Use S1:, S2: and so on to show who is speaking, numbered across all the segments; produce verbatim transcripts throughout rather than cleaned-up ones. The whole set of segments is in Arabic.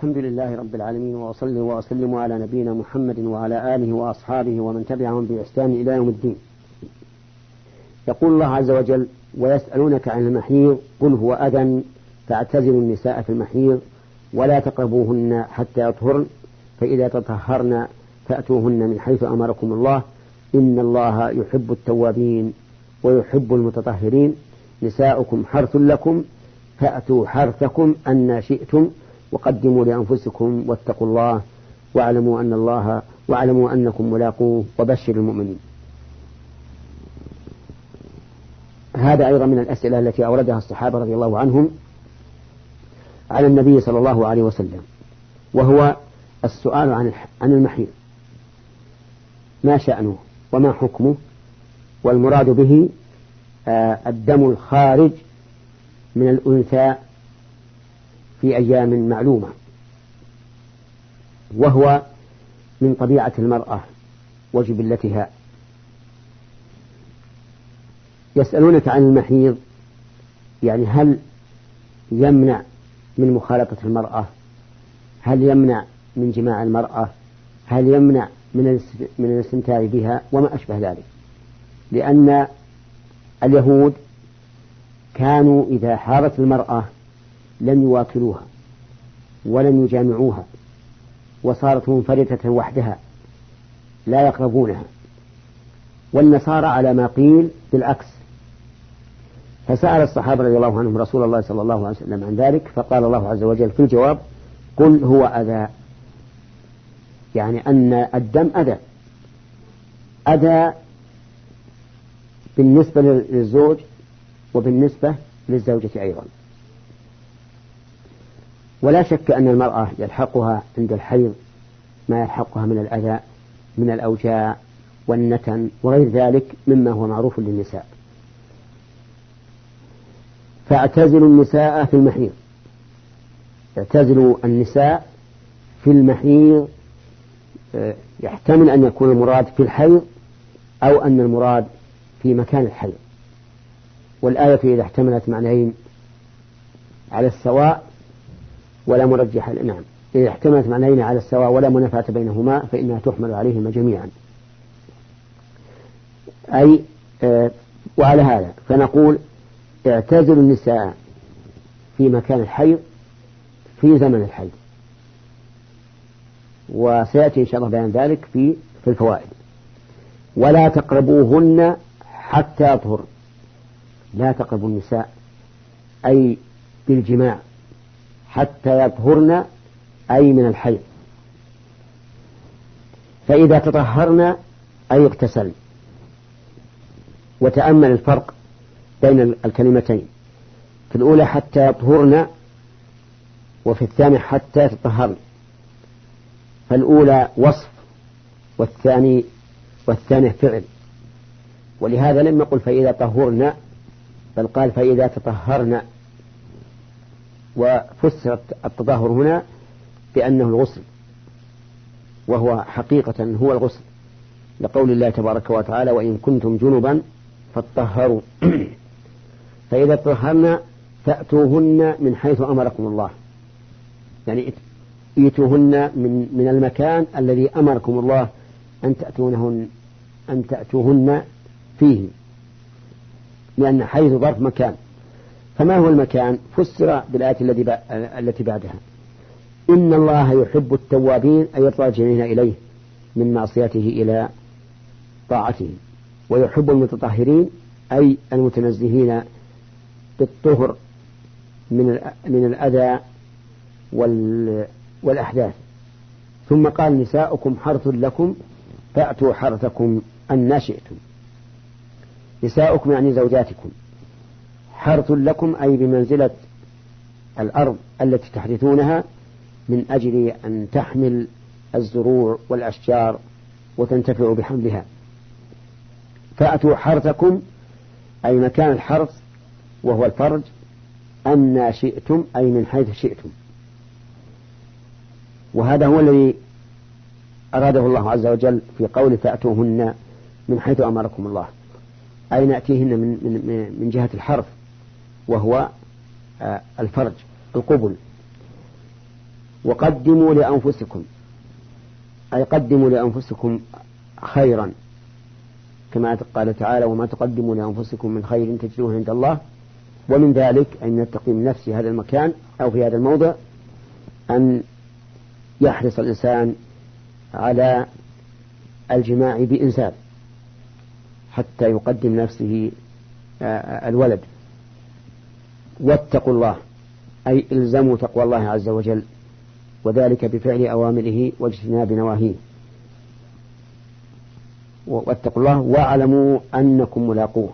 S1: الحمد لله رب العالمين، وأصلي وأسلم على نبينا محمد وعلى آله وأصحابه ومن تبعهم بإحسان إلى يوم الدين. يقول الله عز وجل: ويسألونك عن المحيض قل هو أذى فاعتزلوا النساء في المحيض ولا تقربوهن حتى يطهرن فإذا تطهرن فأتوهن من حيث أمركم الله إن الله يحب التوابين ويحب المتطهرين. نساؤكم حرث لكم فأتوا حرثكم أن شئتم وقدموا لأنفسكم واتقوا الله واعلموا أن الله واعلموا أنكم ملاقوه وبشر المؤمنين. هذا أيضا من الأسئلة التي أوردها الصحابة رضي الله عنهم على النبي صلى الله عليه وسلم، وهو السؤال عن عن المحيض، ما شأنه وما حكمه، والمراد به الدم الخارج من الأنثى في أيام معلومة، وهو من طبيعة المرأة وجبلتها. يسألونك عن المحيض، يعني هل يمنع من مخالطة المرأة؟ هل يمنع من جماع المرأة؟ هل يمنع من من الاستمتاع بها وما أشبه ذلك؟ لأن اليهود كانوا إذا حاضت المرأة لم يواكلوها ولم يجامعوها، وصارت منفردة وحدها لا يقربونها. والنصارى على ما قيل بالعكس. فسأل الصحابة رضي الله عنهم رسول الله صلى الله عليه وسلم عن ذلك، فقال الله عز وجل في الجواب: قل هو أذى، يعني أن الدم أذى أذى بالنسبة للزوج وبالنسبة للزوجة أيضا. ولا شك أن المرأة يلحقها عند الحيض ما يلحقها من الأذى من الأوجاع والنتن وغير ذلك مما هو معروف للنساء. فاعتزلوا النساء في المحيض، اعتزلوا النساء في المحيض، يحتمل أن يكون المراد في الحيض أو أن المراد في مكان الحيض. والآية إذا احتملت معنيين على السواء ولا مرجح، نعم إذا احتملت معنيين على السواء ولا منافاة بينهما فإنها تحمل عليهما جميعا. أي آه وعلى هذا فنقول اعتزلوا النساء في مكان الحيض في زمن الحيض، وسيأتي إن شاء الله بيان ذلك في في الفوائد. ولا تقربوهن حتى يطهر، لا تقربوا النساء أي بالجماع حتى يطهرن أي من الحيض، فإذا تطهرن أي اغتسلن. وتأمل الفرق بين الكلمتين، في الأولى حتى يطهرن وفي الثاني حتى تطهرن، فالأولى وصف والثاني والثاني فعل. ولهذا لم يقل فإذا طهرن بل قال فإذا تطهرن، وفسرت التطهر هنا بأنه الغسل، وهو حقيقة هو الغسل، لقول الله تبارك وتعالى: وإن كنتم جنبا فاطهروا. فإذا تطهرن فأتوهن من حيث أمركم الله، يعني ائتوهن من من المكان الذي أمركم الله أن تأتونهن أن تأتوهن فيه، لأن حيث ظرف مكان. فما هو المكان؟ فسر بالآية التي بعدها: إن الله يحب التوابين أي الراجعين إليه من معصيته إلى طاعته، ويحب المتطهرين أي المتنزهين بالطهر من من الأذى والأحداث. ثم قال: نساؤكم حرث لكم فأتوا حرثكم أن شئتم. نساؤكم يعني زوجاتكم، حرث لكم أي بمنزلة الأرض التي تحرثونها من أجل أن تحمل الزروع والأشجار وتنتفع بحملها. فأتوا حرثكم أي مكان الحرث وهو الفرج أن شئتم أي من حيث شئتم. وهذا هو الذي أراده الله عز وجل في قوله: فأتوهن من حيث أمركم الله، أي نأتيهن من, من, من جهة الحرث، وهو الفرج القبل. وقدموا لأنفسكم، أي قدموا لأنفسكم خيرا، كما قال تعالى وما تقدموا لأنفسكم من خير تجدوه عند الله. ومن ذلك أن التقديم نفسي هذا المكان أو في هذا الموضع أن يحرص الإنسان على الجماع بإنزال حتى يقدم نفسه الولد. واتقوا الله، أي إلزموا تقوى الله عز وجل، وذلك بفعل أوامره واجتناب نواهيه. واتقوا الله واعلموا أنكم ملاقوه،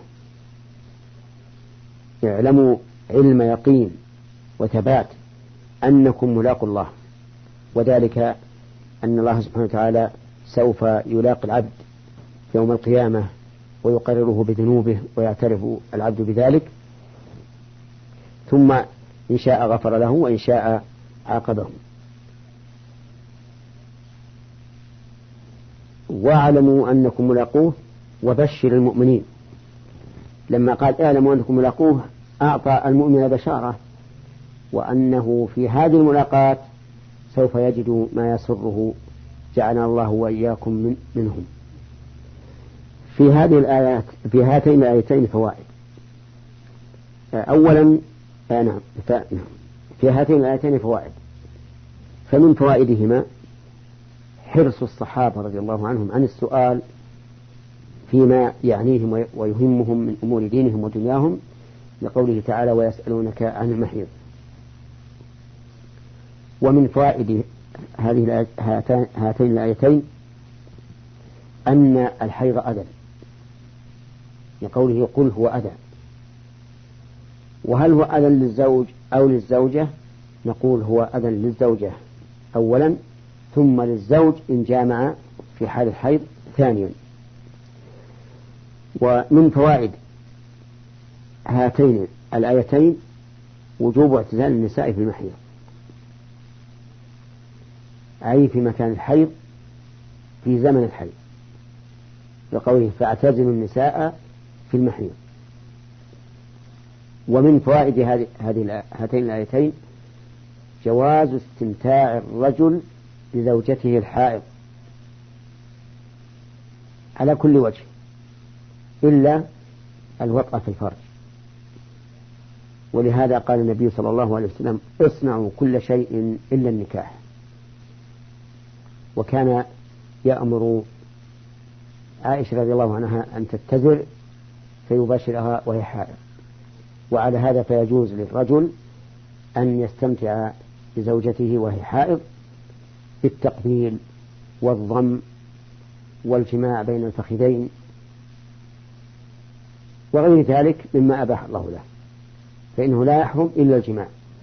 S1: اعلموا علم يقين وثبات أنكم ملاقوا الله، وذلك أن الله سبحانه وتعالى سوف يلاقي العبد يوم القيامة ويقرره بذنوبه ويعترف العبد بذلك، ثم إن شاء غفر له وإن شاء عاقبه. واعلموا أنكم ملاقوه وبشر المؤمنين. لما قال اعلموا أنكم ملاقوه أعطى المؤمن بشارة وأنه في هذه الملاقات سوف يجد ما يسره، جعلنا الله وإياكم من منهم. في هذه الآيات في هاتين الآيتين فوائد. أولا نعم في هاتين الآيتين فوائد. فمن فوائدهما حرص الصحابة رضي الله عنهم عن السؤال فيما يعنيهم ويهمهم من أمور دينهم ودنياهم، لقوله تعالى ويسألونك عن المحيض. ومن فوائد هذه هاتين الآيتين أن الحيض أذى، لقوله قل هو أذى. وهل هو أذى للزوج أو للزوجة؟ نقول هو أذى للزوجة أولا، ثم للزوج إن جامع في حال الحيض ثانيا. ومن فوائد هاتين الآيتين وجوب اعتزال النساء في المحيض، أي في مكان الحيض في زمن الحيض، لقوله فاعتزلوا النساء في المحيض. ومن فوائد هذه هاتين الآيتين جواز استمتاع الرجل لزوجته الحائض على كل وجه إلا الوطأ في الفرج. ولهذا قال النبي صلى الله عليه وسلم اصنعوا كل شيء إلا النكاح. وكان يأمر عائشة رضي الله عنها أن تتزر فيباشرها وهي حائض. وعلى هذا فيجوز للرجل أن يستمتع بزوجته وهي حائض بالتقبيل والضم والجماع بين الفخذين وغير ذلك مما أباح الله له، فإنه لا يحرم إلا الجماع.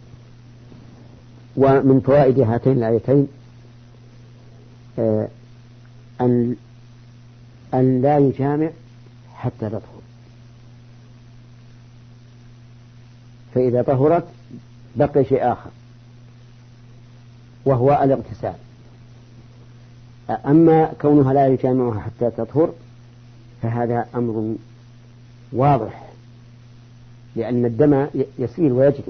S1: ومن فوائد هاتين الآيتين أن أن لا يجامع حتى تطهر، فإذا طهرت بقي شيء آخر وهو الاغتسال. أما كونها لا يجامعها حتى تطهر فهذا أمر واضح، لأن الدم يسيل ويجري،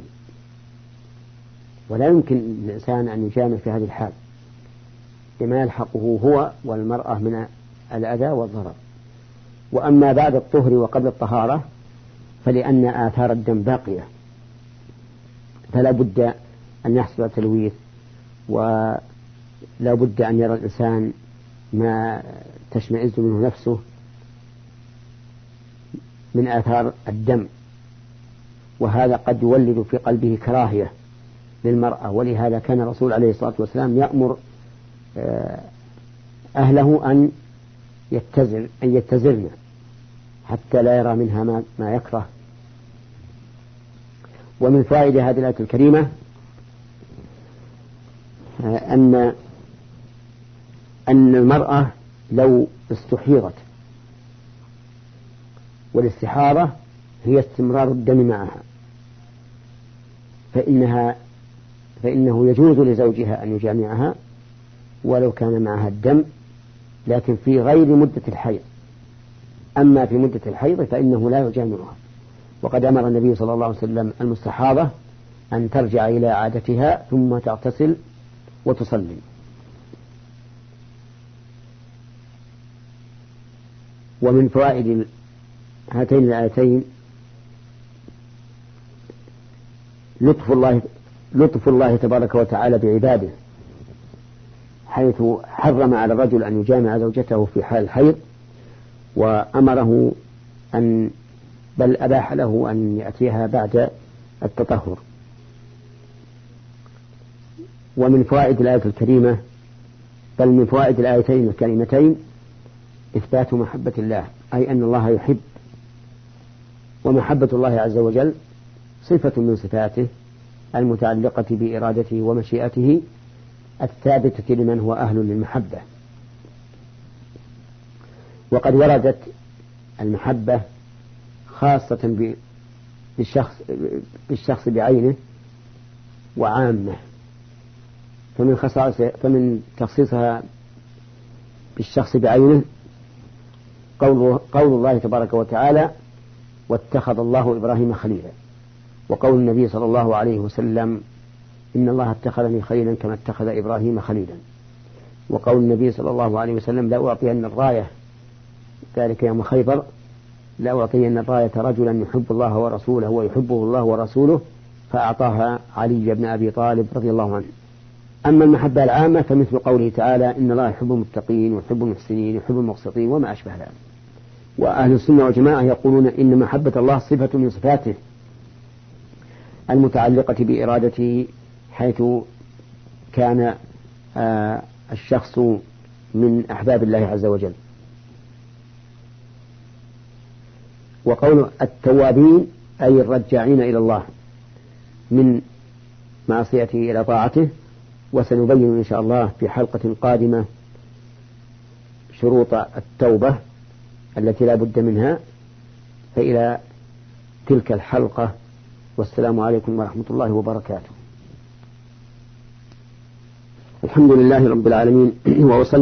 S1: ولا يمكن للإنسان أن يجامع في هذه الحال لما يلحقه هو والمرأة من الأذى والضرر. وأما بعد الطهر وقبل الطهارة فلأن آثار الدم باقية، فلا بد أن يحصل تلويث، ولا بد أن يرى الإنسان ما تشمئز منه نفسه من آثار الدم، وهذا قد يولد في قلبه كراهية للمرأة. ولهذا كان الرسول عليه الصلاة والسلام يأمر أهله أن يتزر أن يتزرن حتى لا يرى منها ما, ما يكره. ومن فائدة هذه الآية الكريمة أن أن المرأة لو استحيضت، والاستحاضة هي استمرار الدم معها، فإنها فإنه يجوز لزوجها أن يجامعها ولو كان معها الدم، لكن في غير مدة الحيض. أما في مدة الحيض فإنه لا يجامعها. وقد أمر النبي صلى الله عليه وسلم المستحاضة أن ترجع إلى عادتها ثم تغتسل وتصلي. ومن فوائد هاتين الآيتين لطف الله لطف الله تبارك وتعالى بعباده، حيث حرم على الرجل أن يجامع زوجته في حال الحيض، وأمره أن بل أباح له أن يأتيها بعد التطهر. ومن فوائد الآية الكريمة بل من فوائد الآيتين الكريمتين إثبات محبة الله، أي أن الله يحب، ومحبة الله عز وجل صفة من صفاته المتعلقة بإرادته ومشيئته الثابتة لمن هو أهل للمحبة. وقد وردت المحبة خاصة بالشخص, بالشخص بعينه وعامة، فمن خصائص فمن تخصيصها بالشخص بعينه قول, قول الله تبارك وتعالى واتخذ الله إبراهيم خليلا، وقول النبي صلى الله عليه وسلم إن الله اتخذني خليلا كما اتخذ إبراهيم خليلا، وقول النبي صلى الله عليه وسلم لا أعطين الراية ذلك يوم خيبر لا أعطين الراية رجلا يحب الله ورسوله ويحبه الله ورسوله، فأعطاها علي بن أبي طالب رضي الله عنه. أما المحبة العامة فمثل قوله تعالى إن الله يحب المتقين ويحب المحسنين ويحب المقسطين وما أشبه ذلك. وأهل السنة والجماعة يقولون إن محبة الله صفة من صفاته المتعلقة بإرادته، حيث كان آه الشخص من أحباب الله عز وجل. وقول التوابين أي الرجاعين إلى الله من معصيته إلى طاعته. وسنبين إن شاء الله في حلقة قادمة شروط التوبة التي لا بد منها. فإلى تلك الحلقة، والسلام عليكم ورحمة الله وبركاته. الحمد لله رب العالمين ووصلنا